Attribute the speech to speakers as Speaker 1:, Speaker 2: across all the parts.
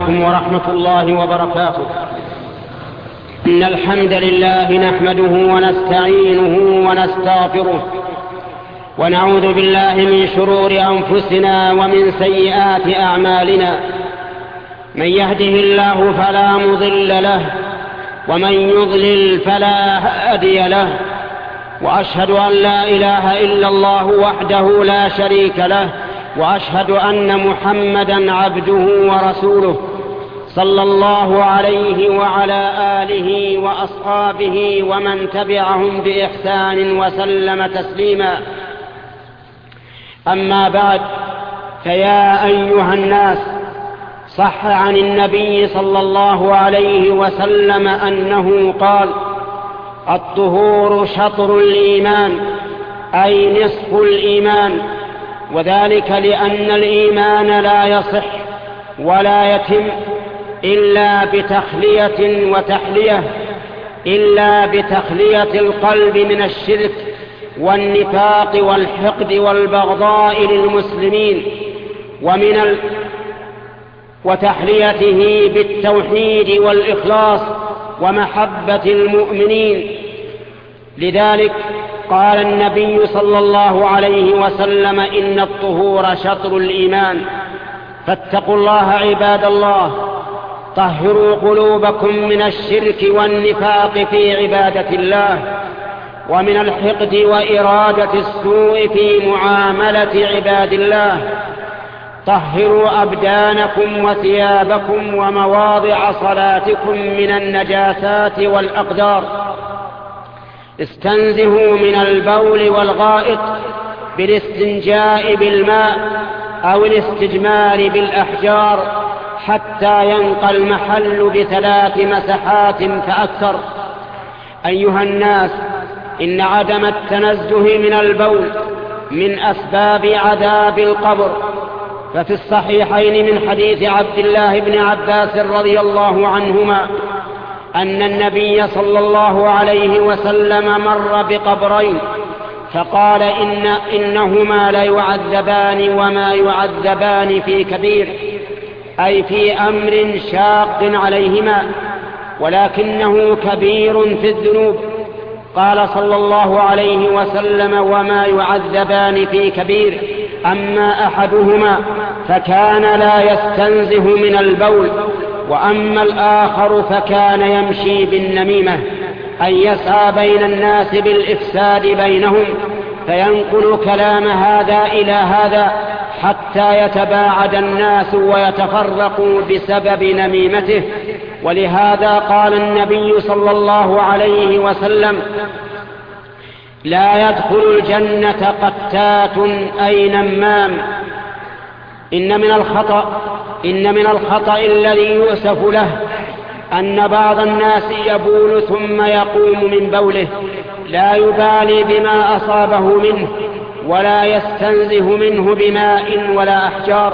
Speaker 1: عليكم ورحمة الله وبركاته. إن الحمد لله نحمده ونستعينه ونستغفره، ونعوذ بالله من شرور أنفسنا ومن سيئات أعمالنا. من يهده الله فلا مضل له، ومن يضلل فلا هادي له. وأشهد أن لا إله إلا الله وحده لا شريك له، وأشهد أن محمدا عبده ورسوله صلى الله عليه وعلى آله وأصحابه ومن تبعهم بإحسان وسلم تسليما. أما بعد، فيا أيها الناس، صح عن النبي صلى الله عليه وسلم أنه قال: الطهور شطر الإيمان، أي نصف الإيمان. وذلك لأن الإيمان لا يصح ولا يتم إلا بتخلية وتحلية، إلا بتخلية القلب من الشرك والنفاق والحقد والبغضاء للمسلمين، وتحليته بالتوحيد والإخلاص ومحبة المؤمنين. لذلك قال النبي صلى الله عليه وسلم: إن الطهور شطر الإيمان. فاتقوا الله عباد الله، طهروا قلوبكم من الشرك والنفاق في عبادة الله، ومن الحقد وإرادة السوء في معاملة عباد الله. طهروا أبدانكم وثيابكم ومواضع صلاتكم من النجاسات والأقدار. استنزهوا من البول والغائط بالاستنجاء بالماء أو الاستجمار بالأحجار حتى ينقى المحل ب3 مسحات فأكثر. أيها الناس، إن عدم التنزه من البول من أسباب عذاب القبر. ففي الصحيحين من حديث عبد الله بن عباس رضي الله عنهما أن النبي صلى الله عليه وسلم مر بقبرين فقال: إنهما ليعذبان وما يعذبان في كبير، أي في أمر شاق عليهما، ولكنه كبير في الذنوب. قال صلى الله عليه وسلم: وما يعذبان في كبير، أما أحدهما فكان لا يستنزه من البول، وأما الآخر فكان يمشي بالنميمة، أي يسعى بين الناس بالإفساد بينهم، فينقل كلام هذا إلى هذا حتى يتباعد الناس ويتفرقوا بسبب نميمته. ولهذا قال النبي صلى الله عليه وسلم: لا يدخل الجنة قتات أي نمام. إن من الخطأ الذي يؤسف له أن بعض الناس يبول ثم يقوم من بوله، لا يبالي بما أصابه منه، ولا يستنزه منه بماء ولا أحجار،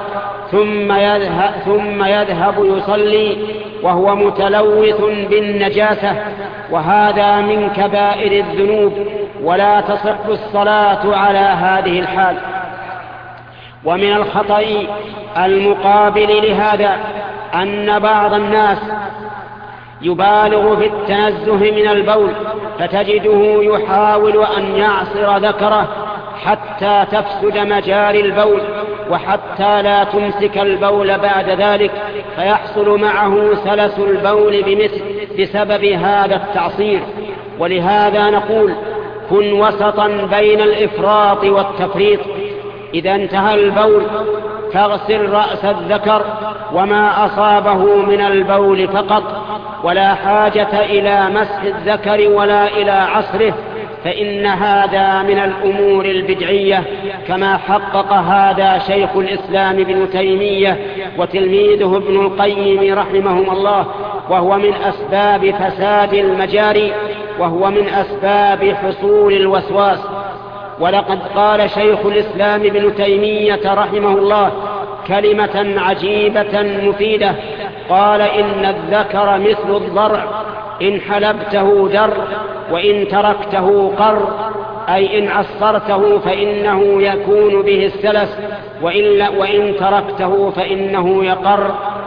Speaker 1: ثم يذهب يصلي وهو متلوث بالنجاسة، وهذا من كبائر الذنوب، ولا تصح الصلاة على هذه الحال. ومن الخطأ المقابل لهذا أن بعض الناس يبالغ في التنزه من البول، فتجده يحاول أن يعصر ذكره حتى تفسد مجاري البول، وحتى لا تمسك البول بعد ذلك، فيحصل معه سلس البول بسبب هذا التعصير. ولهذا نقول: كن وسطا بين الإفراط والتفريط. إذا انتهى البول فاغسل رأس الذكر وما أصابه من البول فقط، ولا حاجة إلى مسح الذكر ولا إلى عصره، فإن هذا من الأمور البدعية، كما حقق هذا شيخ الإسلام ابن تيمية وتلميذه ابن القيم رحمهم الله، وهو من أسباب فساد المجاري، وهو من أسباب حصول الوسواس. ولقد قال شيخ الإسلام ابن تيمية رحمه الله كلمة عجيبة مفيدة، قال: إن الذكر مثل الضرع، إن حلبته در، وإن تركته قر، أي إن عصرته فإنه يكون به السلس، وإن تركته فإنه يقر.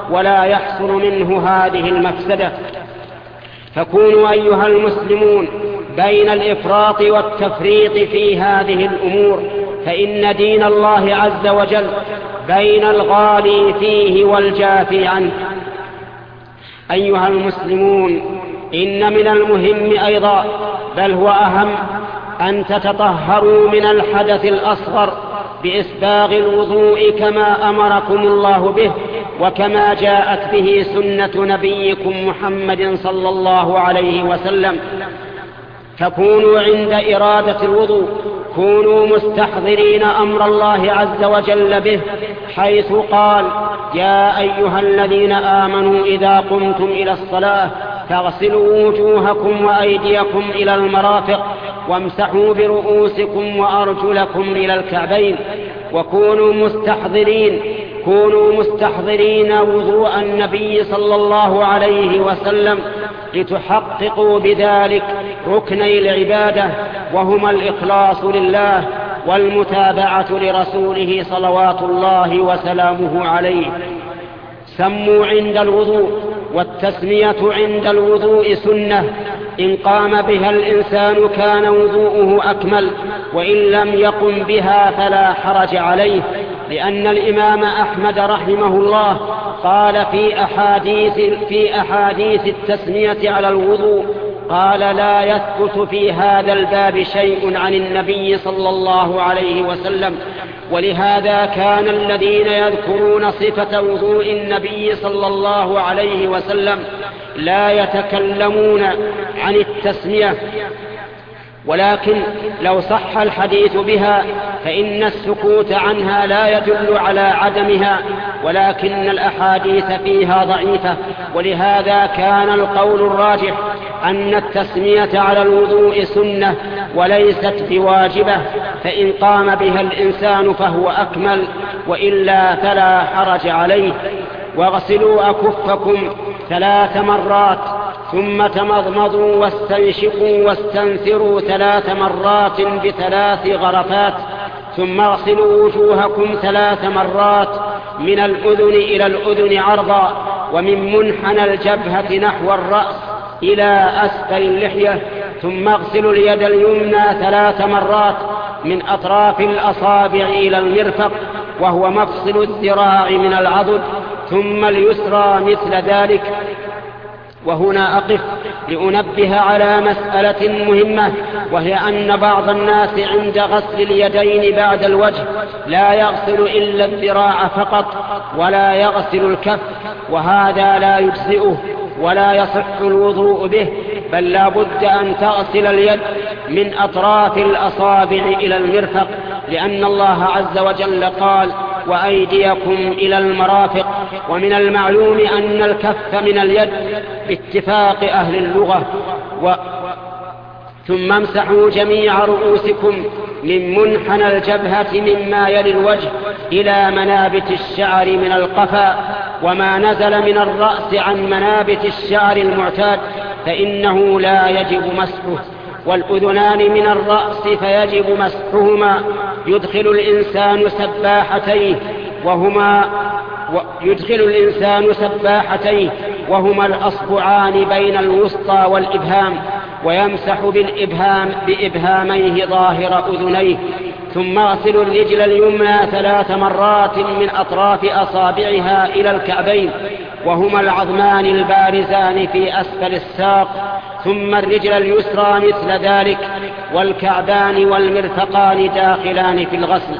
Speaker 1: ولا يحصل منه هذه المفسدة. فكونوا أيها المسلمون بين الإفراط والتفريط في هذه الأمور، فإن دين الله عز وجل بين الغالي فيه والجافي عنه. أيها المسلمون، إن من المهم أيضا، بل هو أهم، أن تتطهروا من الحدث الأصغر بإسباغ الوضوء كما أمركم الله به، وكما جاءت به سنة نبيكم محمد صلى الله عليه وسلم. فكونوا عند إرادة الوضوء كونوا مستحضرين أمر الله عز وجل به، حيث قال: يا أيها الذين آمنوا إذا قمتم إلى الصلاة فاغسلوا وجوهكم وأيديكم إلى المرافق وامسحوا برؤوسكم وأرجلكم إلى الكعبين. وكونوا مستحضرين وضوء النبي صلى الله عليه وسلم، لتحققوا بذلك ركني العبادة، وهما الإخلاص لله والمتابعة لرسوله صلوات الله وسلامه عليه. سموا عند الوضوء، والتسمية عند الوضوء سنة، إن قام بها الإنسان كان وضوءه أكمل، وإن لم يقم بها فلا حرج عليه، لأن الإمام أحمد رحمه الله قال في أحاديث التسمية على الوضوء، قال: لا يثبت في هذا الباب شيء عن النبي صلى الله عليه وسلم. ولهذا كان الذين يذكرون صفة وضوء النبي صلى الله عليه وسلم لا يتكلمون عن التسمية، ولكن لو صح الحديث بها فإن السكوت عنها لا يدل على عدمها، ولكن الأحاديث فيها ضعيفة. ولهذا كان القول الراجح أن التسمية على الوضوء سنة وليست بواجبة، فإن قام بها الإنسان فهو أكمل، وإلا فلا حرج عليه. واغسلوا أكفكم 3 مرات، ثم تمضمضوا واستنشقوا واستنثروا 3 مرات ب3 غرفات، ثم اغسلوا وجوهكم 3 مرات، من الأذن إلى الأذن عرضا، ومن منحنى الجبهة نحو الرأس إلى أسفل اللحية، ثم اغسلوا اليد اليمنى 3 مرات، من أطراف الأصابع إلى المرفق، وهو مفصل الذراع من العضد، ثم اليسرى مثل ذلك. وهنا أقف لأنبه على مسألة مهمة، وهي أن بعض الناس عند غسل اليدين بعد الوجه لا يغسل إلا الذراع فقط ولا يغسل الكف، وهذا لا يجزئه ولا يصح الوضوء به، بل لا بد أن تغسل اليد من أطراف الأصابع إلى المرفق، لأن الله عز وجل قال: وأيديكم إلى المرافق. ومن المعلوم أن الكف من اليد باتفاق أهل اللغة. ثم امسحوا جميع رؤوسكم من منحنى الجبهة مما يلي الوجه إلى منابت الشعر من القفا، وما نزل من الرأس عن منابت الشعر المعتاد فإنه لا يجب مسحه. والأذنان من الرأس فيجب مسحهما. يدخل الإنسان سباحتيه وهما الأصبعان بين الوسطى والإبهام، ويمسح بإبهاميه ظاهر أذنيه. ثم اغسل الرجل اليمنى 3 مرات من أطراف أصابعها إلى الكعبين، وهما العظمان البارزان في أسفل الساق، ثم الرجل اليسرى مثل ذلك، والكعبان والمرفقان داخلان في الغسل.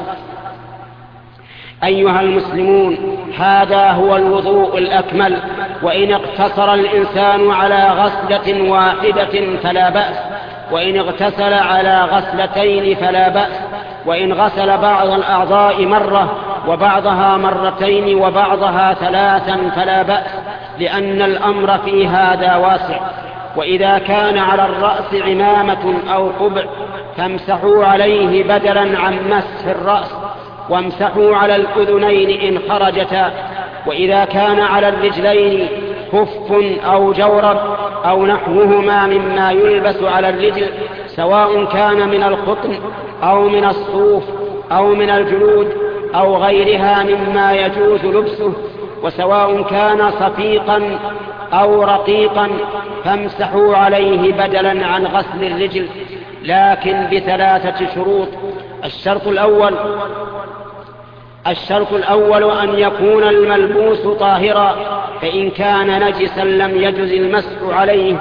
Speaker 1: أيها المسلمون، هذا هو الوضوء الأكمل، وإن اقتصر الإنسان على غسلة واحدة فلا بأس، وإن اغتسل على غسلتين فلا بأس، وإن غسل بعض الأعضاء مرة وبعضها مرتين وبعضها 3 فلا بأس، لأن الأمر في هذا واسع. وإذا كان على الرأس عمامة أو قبع فامسحوا عليه بدلا عن مسح الرأس، وامسحوا على الأذنين إن خرجتا. وإذا كان على الرجلين خف أو جورب أو نحوهما مما يلبس على الرجل، سواء كان من القطن أو من الصوف أو من الجلود أو غيرها مما يجوز لبسه، وسواء كان صفيقا أو رقيقا فامسحوا عليه بدلا عن غسل الرجل، لكن بثلاثة شروط. الشرط الأول أن يكون الملبوس طاهرا، فإن كان نجسا لم يجز المسح عليه،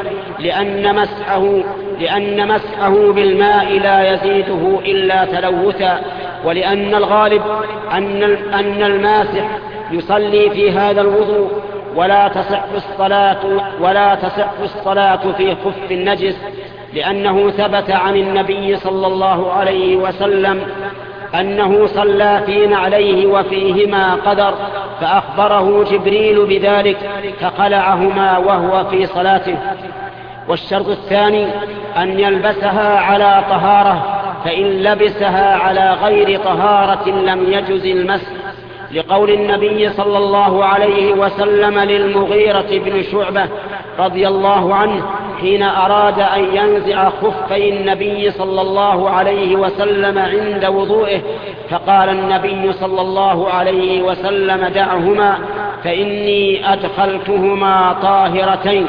Speaker 1: لأن مسحه بالماء لا يزيده إلا تلوثا، ولأن الغالب أن الماسح يصلي في هذا الوضوء ولا تصح الصلاة في خف النجس، لأنه ثبت عن النبي صلى الله عليه وسلم أنه صلى في نعليه وفيهما قدر، فأخبره جبريل بذلك فخلعهما وهو في صلاته. والشرط الثاني أن يلبسها على طهارة، فإن لبسها على غير طهارة لم يجز المسح، لقول النبي صلى الله عليه وسلم للمغيرة بن شعبة رضي الله عنه حين أراد أن ينزع خفي النبي صلى الله عليه وسلم عند وضوئه، فقال النبي صلى الله عليه وسلم: دعهما فإني أدخلتهما طاهرتين.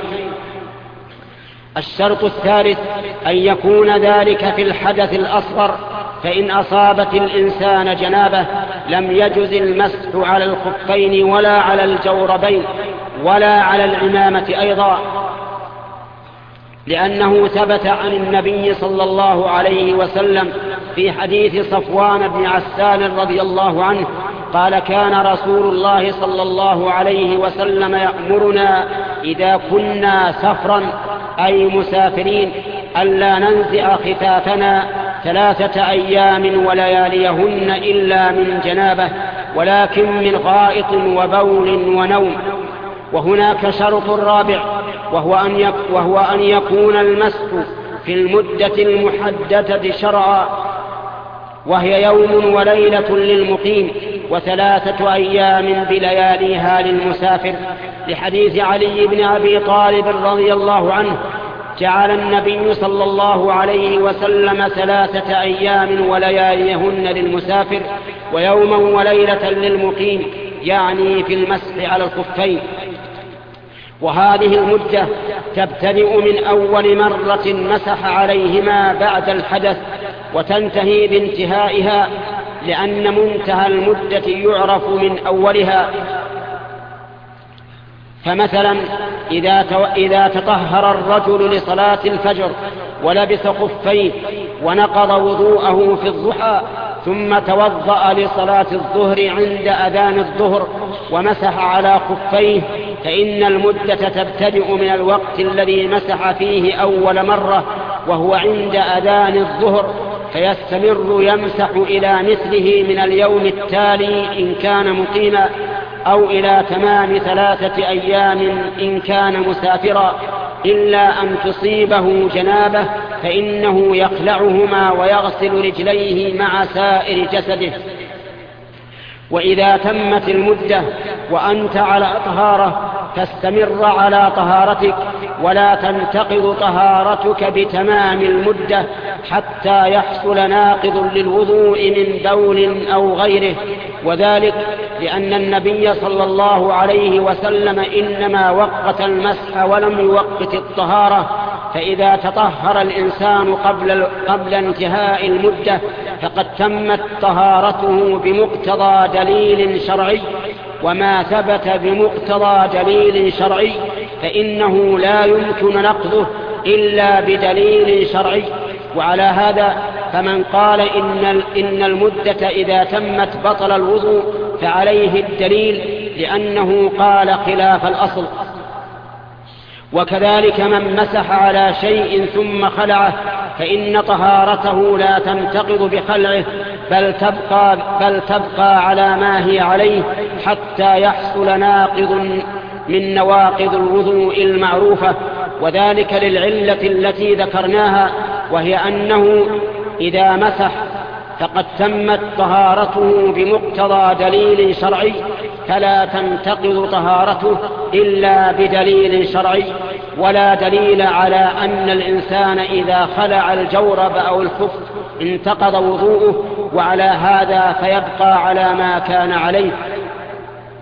Speaker 1: الشرط الثالث أن يكون ذلك في الحدث الأصغر، فإن أصابت الإنسان جنابة لم يجز المسح على الخفين ولا على الجوربين ولا على العمامة أيضا، لأنه ثبت عن النبي صلى الله عليه وسلم في حديث صفوان بن عسال رضي الله عنه قال: كان رسول الله صلى الله عليه وسلم يأمرنا إذا كنا سفرا أي مسافرين ألا ننزع خفافنا 3 أيام ولياليهن إلا من جنابة، ولكن من غائط وبول ونوم. وهناك شرط رابع، وهو أن يكون المسح في المدة المحددة شرعا، وهي يوم وليلة للمقيم و3 أيام بلياليها للمسافر، لحديث علي بن أبي طالب رضي الله عنه: جعل النبي صلى الله عليه وسلم 3 أيام ولياليهن للمسافر ويوما وليلة للمقيم، يعني في المسح على الخفين. وهذه المدة تبتدئ من أول مرة مسح عليهما بعد الحدث وتنتهي بانتهائها، لأن منتهى المدة يعرف من أولها. فمثلا إذا تطهر الرجل لصلاة الفجر ولبس خفيه ونقض وضوءه في الضحى ثم توضأ لصلاة الظهر عند أذان الظهر ومسح على خفيه، فإن المدة تبتدئ من الوقت الذي مسح فيه أول مرة وهو عند أذان الظهر، فيستمر يمسح إلى مثله من اليوم التالي إن كان مقيما، أو إلى تمام 3 أيام إن كان مسافرا، إلا أن تصيبه جنابة فإنه يخلعهما ويغسل رجليه مع سائر جسده. وإذا تمت المدة وأنت على طهارة فاستمر على طهارتك، ولا تنتقض طهارتك بتمام المدة حتى يحصل ناقض للوضوء من بول أو غيره، وذلك لأن النبي صلى الله عليه وسلم إنما وقت المسح ولم يوقت الطهارة، فإذا تطهر الإنسان قبل انتهاء المدة فقد تمت طهارته بمقتضى دليل شرعي، وما ثبت بمقتضى دليل شرعي فإنه لا يمكن نقضه إلا بدليل شرعي. وعلى هذا فمن قال إن المدة إذا تمت بطل الوضوء فعليه الدليل، لأنه قال خلاف الأصل. وكذلك من مسح على شيء ثم خلعه فإن طهارته لا تنتقض بخلعه، بل تبقى على ما هي عليه حتى يحصل ناقض من نواقض الوضوء المعروفة، وذلك للعلة التي ذكرناها، وهي أنه إذا مسح فقد تمت طهارته بمقتضى دليل شرعي، فلا تنتقض طهارته إلا بدليل شرعي، ولا دليل على أن الإنسان إذا خلع الجورب أو الخف انتقض وضوءه، وعلى هذا فيبقى على ما كان عليه.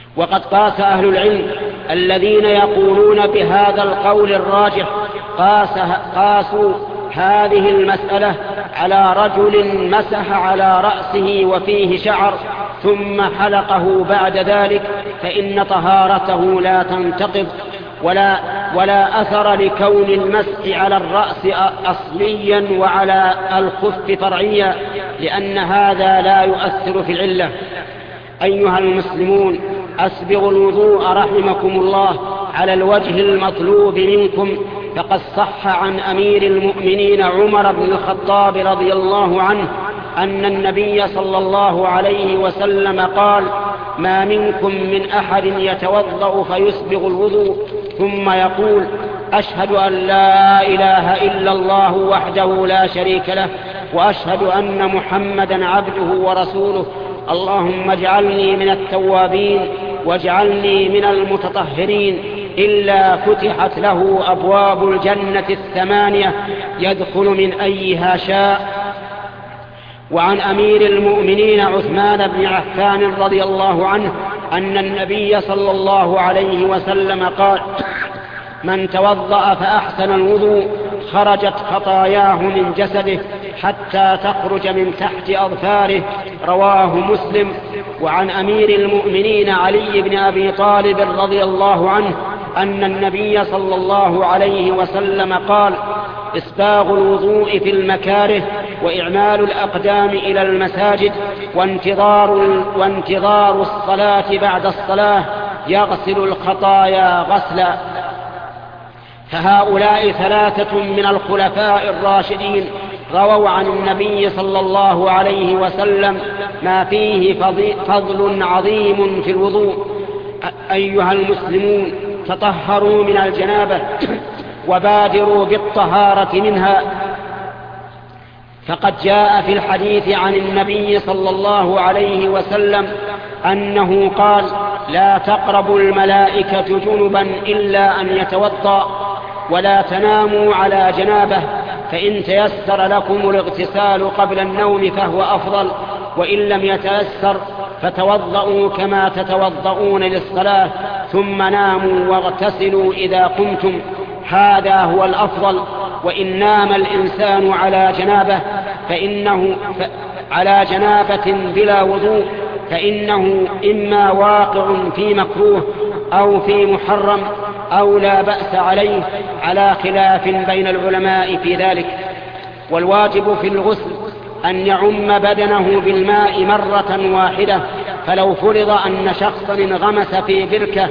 Speaker 1: وقد قاس أهل العلم الذين يقولون بهذا القول الراجح قاسوا هذه المسألة على رجل مسح على رأسه وفيه شعر ثم حلقه بعد ذلك، فإن طهارته لا تنتقض ولا أثر لكون المسح على الرأس أصليا وعلى الخف فرعيا، لأن هذا لا يؤثر في العلة. أيها المسلمون، أسبغوا الوضوء رحمكم الله على الوجه المطلوب منكم، فقد صح عن أمير المؤمنين عمر بن الخطاب رضي الله عنه أن النبي صلى الله عليه وسلم قال: ما منكم من أحد يتوضأ فيسبغ الوضوء ثم يقول: أشهد أن لا إله إلا الله وحده لا شريك له، وأشهد أن محمدا عبده ورسوله، اللهم اجعلني من التوابين واجعلني من المتطهرين، إلا فتحت له أبواب الجنة الثمانية يدخل من أيها شاء. وعن أمير المؤمنين عثمان بن عفان رضي الله عنه أن النبي صلى الله عليه وسلم قال: من توضأ فأحسن الوضوء خرجت خطاياه من جسده حتى تخرج من تحت أظفاره، رواه مسلم. وعن أمير المؤمنين علي بن أبي طالب رضي الله عنه أن النبي صلى الله عليه وسلم قال: إسباغ الوضوء في المكاره وإعمال الأقدام إلى المساجد وانتظار الصلاة بعد الصلاة يغسل الخطايا غسلا. فهؤلاء ثلاثة من الخلفاء الراشدين رووا عن النبي صلى الله عليه وسلم ما فيه فضل عظيم في الوضوء. أيها المسلمون، تطهروا من الجنابة وبادروا بالطهارة منها، فقد جاء في الحديث عن النبي صلى الله عليه وسلم أنه قال: لا تقربوا الملائكة جنبا إلا أن يتوضأ، ولا تناموا على جنابه، فإن تيسر لكم الاغتسال قبل النوم فهو أفضل، وإن لم يتيسر فتوضؤوا كما تتوضؤون للصلاة، ثم ناموا واغتسلوا إذا قمتم، هذا هو الأفضل. وإن نام الإنسان على جنابة بلا وضوء فإنه إما واقع في مكروه أو في محرم أو لا بأس عليه، على خلاف بين العلماء في ذلك. والواجب في الغسل أن يعم بدنه بالماء مرة واحدة، فلو فرض أن شخصا انغمس في بركة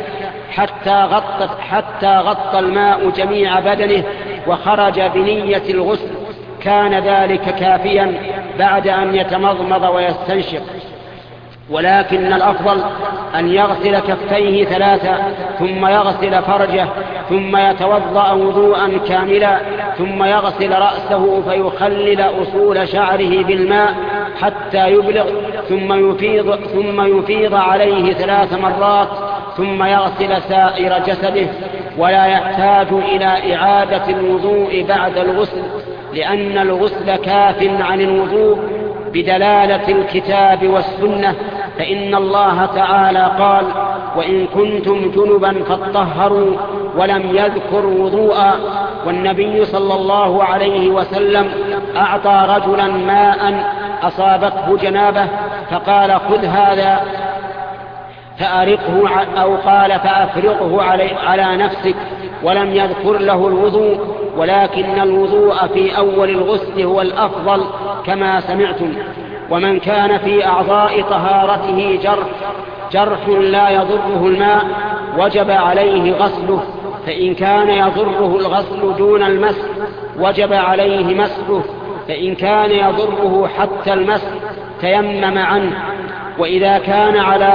Speaker 1: حتى غطى الماء جميع بدنه وخرج بنية الغسل كان ذلك كافيا بعد أن يتمضمض ويستنشق. ولكن الأفضل أن يغسل كفيه ثلاثة، ثم يغسل فرجه، ثم يتوضأ وضوءا كاملا، ثم يغسل رأسه فيخلل أصول شعره بالماء حتى يبلغ، ثم يفيض عليه 3 مرات، ثم يغسل سائر جسده، ولا يحتاج إلى إعادة الوضوء بعد الغسل، لأن الغسل كاف عن الوضوء بدلالة الكتاب والسنة. فإن الله تعالى قال: وإن كنتم جنبا فاطهروا، ولم يذكر وضوءا. والنبي صلى الله عليه وسلم أعطى رجلا ماء أصابته جنابه فقال: خذ هذا فأرقه، أو قال فأفرقه على نفسك، ولم يذكر له الوضوء، ولكن الوضوء في أول الغسل هو الأفضل كما سمعتم. ومن كان في أعضاء طهارته جرح لا يضره الماء وجب عليه غسله، فإن كان يضره الغسل دون المسح وجب عليه مسحه، فإن كان يضره حتى المسح تيمم عنه. وإذا كان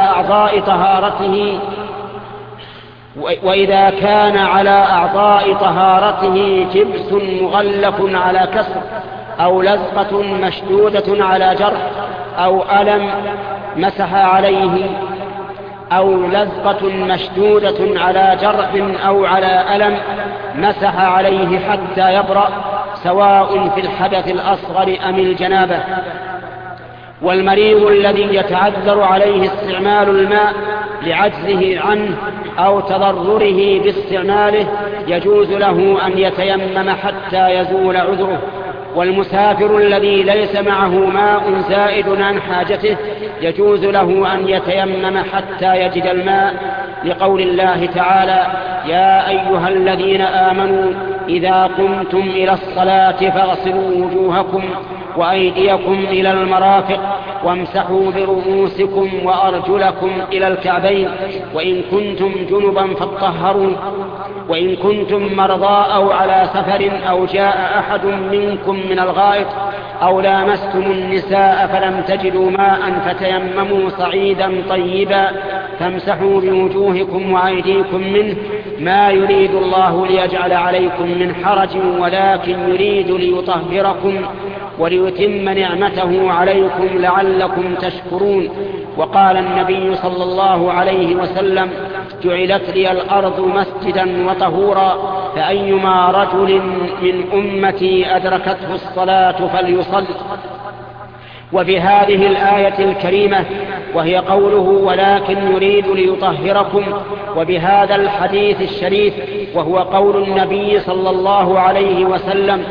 Speaker 1: على أعضاء طهارته جبس مغلف على كسر، أو لزقة مشدودة على جرح، أو ألم مسح عليه، أو لزقة مشدودة على جرح أو على ألم مسح عليه حتى يبرأ، سواء في الحدث الأصغر أم الجنابة. والمريض الذي يتعذر عليه استعمال الماء لعجزه عنه أو تضرره باستعماله يجوز له أن يتيمم حتى يزول عذره. والمسافر الذي ليس معه ماء زائد عن حاجته يجوز له أن يتيمم حتى يجد الماء، لقول الله تعالى: يا أيها الذين آمنوا إذا قمتم إلى الصلاة فاغسلوا وجوهكم وأيديكم إلى المرافق وامسحوا برؤوسكم وأرجلكم إلى الكعبين، وإن كنتم جنبا فاطهروا، وإن كنتم مرضى أو على سفر أو جاء أحد منكم من الغائط أو لامستم النساء فلم تجدوا ماء فتيمموا صعيدا طيبا فامسحوا بوجوهكم وأيديكم منه، ما يريد الله ليجعل عليكم من حرج ولكن يريد ليطهركم وليتم نعمته عليكم لعلكم تشكرون. وقال النبي صلى الله عليه وسلم: جعلت لي الأرض مسجدا وطهورا، فأيما رجل من أمتي أدركته الصلاة فليصل. وفي هذه الآية الكريمة وهي قوله: ولكن يريد ليطهركم، وبهذا الحديث الشريف وهو قول النبي صلى الله عليه وسلم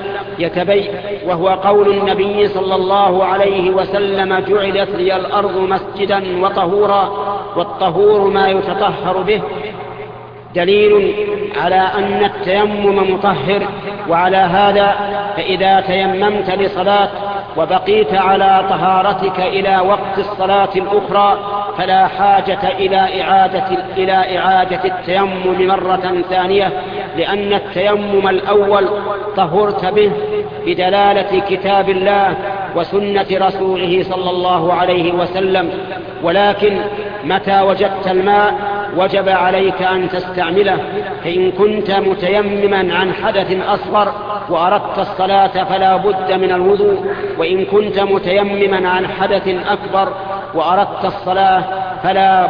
Speaker 1: جعلت لي الأرض مسجدا وطهورا، والطهور ما يتطهر به، دليل على أن التيمم مطهر. وعلى هذا فإذا تيممت لصلاة وبقيت على طهارتك إلى وقت الصلاة الأخرى فلا حاجة إلى إعادة التيمم مرة ثانية، لأن التيمم الأول طهرت به بدلالة كتاب الله وسنة رسوله صلى الله عليه وسلم. ولكن متى وجدت الماء وجب عليك أن تستعمله، فإن كنت متيمما عن حدث أصغر وأردت الصلاة فلا بد من الوضوء، وإن كنت متيمما عن حدث أكبر وأردت الصلاة فلا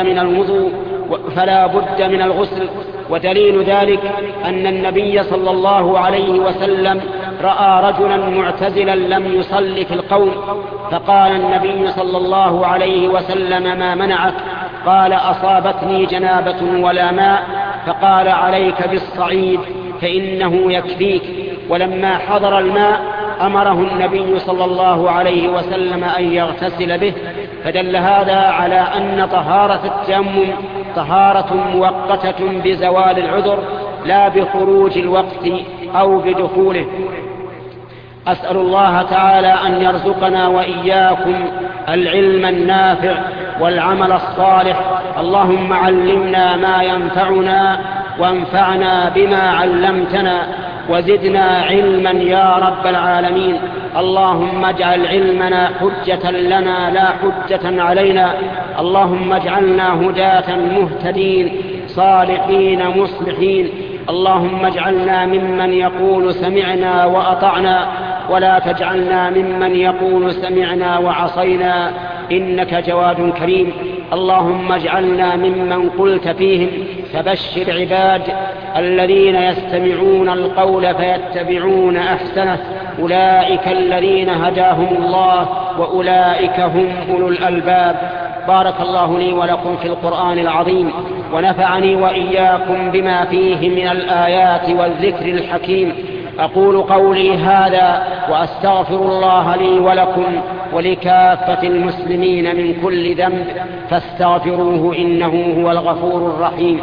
Speaker 1: بد من الغسل. ودليل ذلك أن النبي صلى الله عليه وسلم رأى رجلا معتزلا لم يصلي في القوم، فقال النبي صلى الله عليه وسلم: ما منعك؟ قال: أصابتني جنابة ولا ماء. فقال: عليك بالصعيد فإنه يكفيك. ولما حضر الماء أمره النبي صلى الله عليه وسلم أن يغتسل به. فدل هذا على أن طهارة التيمم طهارة مؤقتة بزوال العذر لا بخروج الوقت أو بدخوله. أسأل الله تعالى أن يرزقنا وإياكم العلم النافع والعمل الصالح. اللهم علمنا ما ينفعنا وانفعنا بما علمتنا وزدنا علما يا رب العالمين. اللهم اجعل علمنا حجة لنا لا حجة علينا. اللهم اجعلنا هداة مهتدين صالحين مصلحين. اللهم اجعلنا ممن يقول سمعنا وأطعنا، ولا تجعلنا ممن يقول سمعنا وعصينا، إنك جواد كريم. اللهم اجعلنا ممن قلت فيهم: فبشر عباد الذين يستمعون القول فيتبعون أحسنه، أولئك الذين هداهم الله وأولئك هم أولو الألباب. بارك الله لي ولكم في القرآن العظيم، ونفعني وإياكم بما فيه من الآيات والذكر الحكيم. أقول قولي هذا وأستغفر الله لي ولكم ولكافة المسلمين من كل ذنب فاستغفروه إنه هو الغفور الرحيم.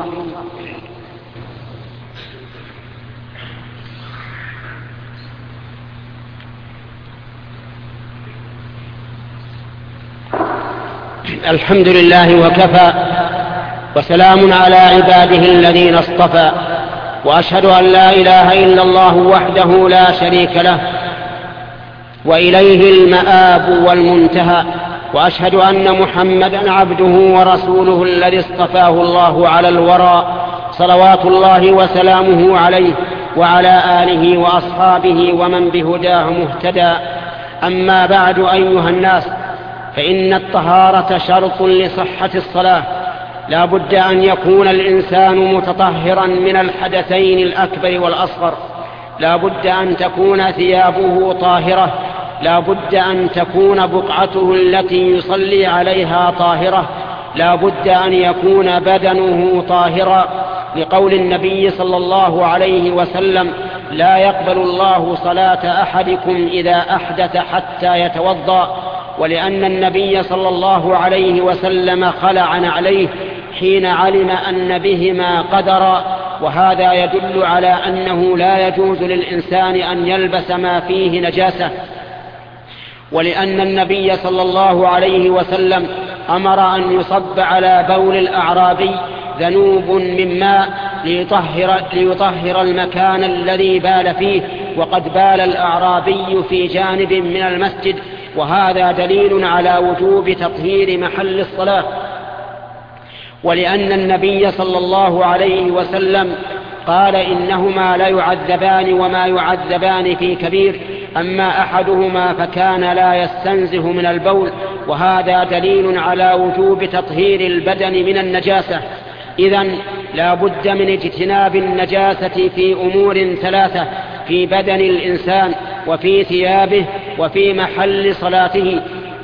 Speaker 1: الحمد لله وكفى، وسلام على عباده الذين اصطفى، وأشهد أن لا إله إلا الله وحده لا شريك له وإليه المآب والمنتهى، وأشهد أن محمدا عبده ورسوله الذي اصطفاه الله على الورى، صلوات الله وسلامه عليه وعلى آله وأصحابه ومن بهداه مهتدى. أما بعد أيها الناس، فإن الطهارة شرط لصحة الصلاة. لا بد أن يكون الإنسان متطهرا من الحدثين الأكبر والأصغر، لا بد أن تكون ثيابه طاهرة، لا بد أن تكون بقعته التي يصلي عليها طاهرة، لا بد أن يكون بدنه طاهرا، لقول النبي صلى الله عليه وسلم: لا يقبل الله صلاة أحدكم إذا أحدث حتى يتوضأ، ولأن النبي صلى الله عليه وسلم خلع نعليه حين علم أن بهما قدرا، وهذا يدل على أنه لا يجوز للإنسان أن يلبس ما فيه نجاسة، ولأن النبي صلى الله عليه وسلم أمر أن يصب على بول الأعرابي ذنوب من ماء ليطهر المكان الذي بال فيه، وقد بال الأعرابي في جانب من المسجد، وهذا دليل على وجوب تطهير محل الصلاة. ولأن النبي صلى الله عليه وسلم قال: إنهما لا يعذبان وما يعذبان في كبير، أما أحدهما فكان لا يستنزه من البول، وهذا دليل على وجوب تطهير البدن من النجاسة. إذن لا بد من اجتناب النجاسة في أمور ثلاثة: في بدن الإنسان، وفي ثيابه، وفي محل صلاته.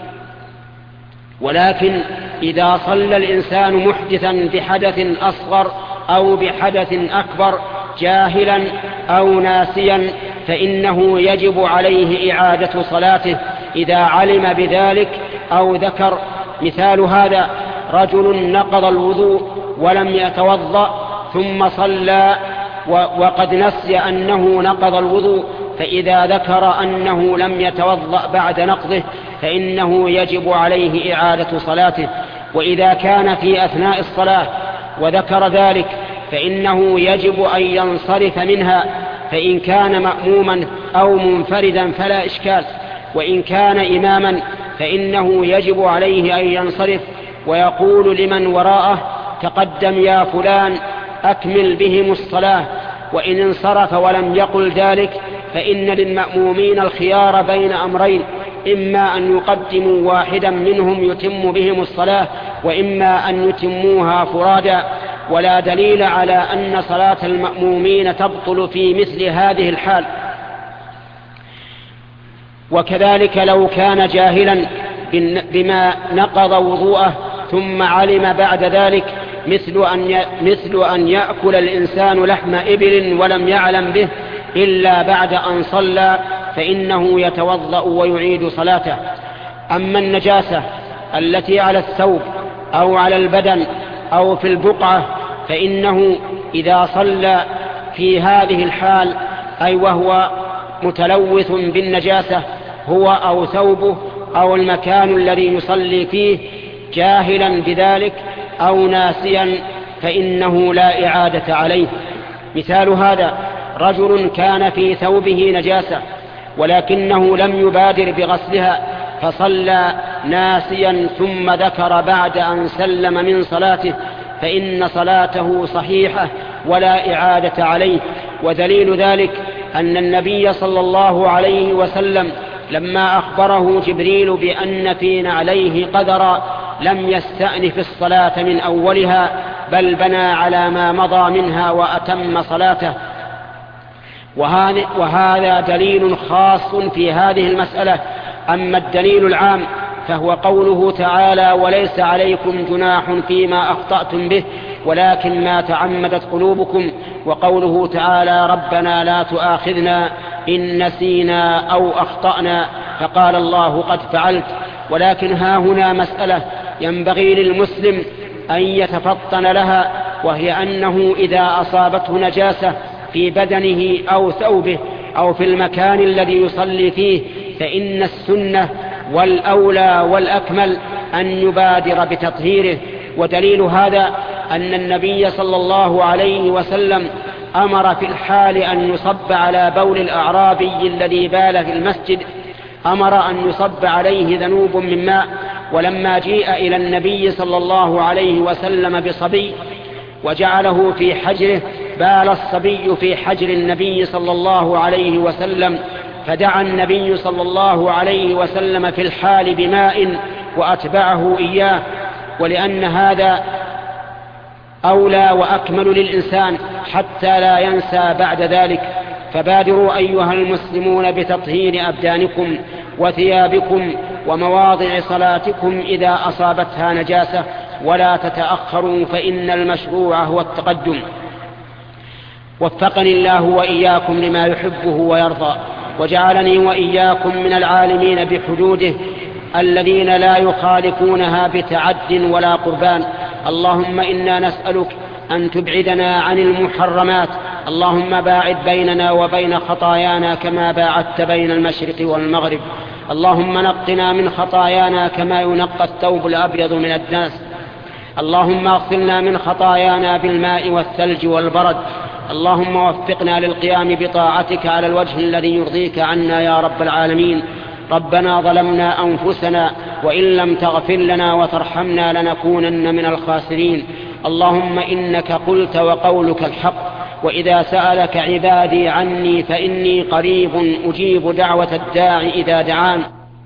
Speaker 1: ولكن إذا صلى الإنسان محدثا بحدث أصغر أو بحدث أكبر جاهلا أو ناسيا فإنه يجب عليه إعادة صلاته إذا علم بذلك أو ذكر. مثال هذا: رجل نقض الوضوء ولم يتوضأ ثم صلى وقد نسي أنه نقض الوضوء، فإذا ذكر أنه لم يتوضأ بعد نقضه فإنه يجب عليه إعادة صلاته. وإذا كان في أثناء الصلاة وذكر ذلك فإنه يجب أن ينصرف منها، فإن كان مأموما أو منفردا فلا إشكال، وإن كان إماما فإنه يجب عليه أن ينصرف ويقول لمن وراءه: تقدم يا فلان أكمل بهم الصلاة. وإن انصرف ولم يقل ذلك فإن للمأمومين الخيار بين أمرين: إما أن يقدموا واحدا منهم يتم بهم الصلاة، وإما أن يتموها فرادا. ولا دليل على أن صلاة المأمومين تبطل في مثل هذه الحال. وكذلك لو كان جاهلا بما نقض وضوءه ثم علم بعد ذلك، مثل أن يأكل الإنسان لحم إبل ولم يعلم به إلا بعد أن صلى، فإنه يتوضأ ويعيد صلاته. أما النجاسة التي على الثوب أو على البدن أو في البقعة فإنه إذا صلى في هذه الحال، أي وهو متلوث بالنجاسة هو أو ثوبه أو المكان الذي يصلي فيه جاهلا بذلك أو ناسيا، فإنه لا إعادة عليه. مثال هذا: رجل كان في ثوبه نجاسة ولكنه لم يبادر بغسلها فصلى ناسيا ثم ذكر بعد أن سلم من صلاته، فإن صلاته صحيحة ولا إعادة عليه. ودليل ذلك أن النبي صلى الله عليه وسلم لما أخبره جبريل بأن في نعليه قدرا لم يستأنف الصلاة من أولها، بل بنى على ما مضى منها وأتم صلاته. وهذا دليل خاص في هذه المسألة. أما الدليل العام فهو قوله تعالى: وليس عليكم جناح فيما أخطأتم به ولكن ما تعمدت قلوبكم، وقوله تعالى: ربنا لا تؤاخذنا إن نسينا أو أخطأنا، فقال الله: قد فعلت. ولكن ها هنا مسألة ينبغي للمسلم أن يتفطن لها، وهي أنه إذا أصابته نجاسة في بدنه أو ثوبه أو في المكان الذي يصلي فيه فإن السنة والأولى والأكمل أن يبادر بتطهيره. ودليل هذا أن النبي صلى الله عليه وسلم أمر في الحال أن يصب على بول الأعرابي الذي بال في المسجد، أمر أن يصب عليه ذنوب من ماء. ولما جيء إلى النبي صلى الله عليه وسلم بصبي وجعله في حجره، بال الصبي في حجر النبي صلى الله عليه وسلم، فدعا النبي صلى الله عليه وسلم في الحال بماء وأتبعه إياه، ولأن هذا أولى وأكمل للإنسان حتى لا ينسى بعد ذلك. فبادروا أيها المسلمون بتطهير أبدانكم وثيابكم ومواضع صلاتكم إذا أصابتها نجاسة، ولا تتأخروا فإن المشروع هو التقدم. وفقني الله وإياكم لما يحبه ويرضى، وجعلني وإياكم من العالمين بحدوده الذين لا يخالفونها بتعد ولا قربان. اللهم إنا نسألك أن تبعدنا عن المحرمات. اللهم باعد بيننا وبين خطايانا كما باعدت بين المشرق والمغرب. اللهم نقنا من خطايانا كما ينقى الثوب الأبيض من الدنس. اللهم اغسلنا من خطايانا بالماء والثلج والبرد. اللهم وفقنا للقيام بطاعتك على الوجه الذي يرضيك عنا يا رب العالمين. ربنا ظلمنا أنفسنا وإن لم تغفر لنا وترحمنا لنكونن من الخاسرين. اللهم إنك قلت وقولك الحق، وإذا سألك عبادي عني فإني قريب أجيب دعوة الداعي إذا دعان.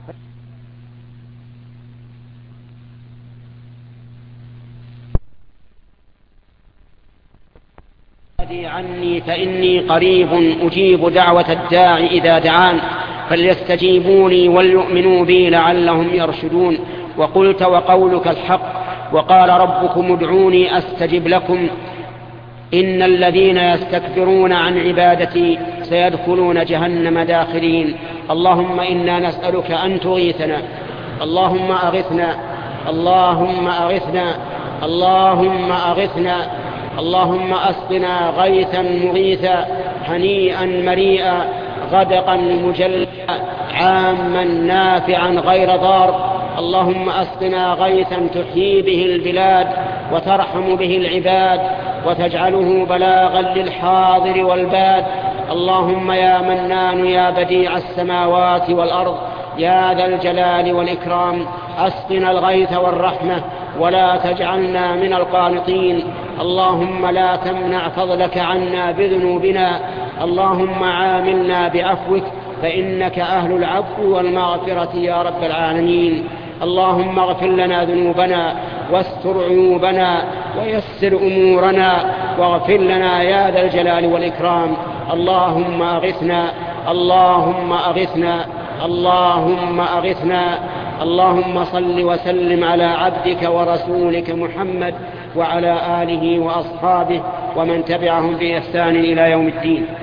Speaker 1: عني فإني قريب أجيب دعوة الداعي إذا دعان، فليستجيبوا لي وليؤمنوا بي لعلهم يرشدون. وقلت وقولك الحق، وقال ربكم ادعوني أستجب لكم إن الذين يستكبرون عن عبادتي سيدخلون جهنم داخرين. اللهم إنا نسألك أن تغيثنا. اللهم أغثنا، اللهم أغثنا، اللهم أغثنا. اللهم أسقنا غيثا مغيثا هنيئا مريئا غدقا مجللا عاما نافعا غير ضار. اللهم أسقنا غيثا تحيي به البلاد وترحم به العباد وتجعله بلاغا للحاضر والباد. اللهم يا منان يا بديع السماوات والأرض يا ذا الجلال والإكرام، أسقنا الغيث والرحمة ولا تجعلنا من القانطين. اللهم لا تمنع فضلك عنا بذنوبنا. اللهم عاملنا بعفوك فإنك أهل العفو والمغفرة يا رب العالمين. اللهم اغفر لنا ذنوبنا واستر عيوبنا ويسر أمورنا واغفر لنا يا ذا الجلال والإكرام. اللهم أغثنا، اللهم أغثنا، اللهم أغثنا. اللهم صل وسلم على عبدك ورسولك محمد وعلى آله وأصحابه ومن تبعهم بإحسان إلى يوم الدين.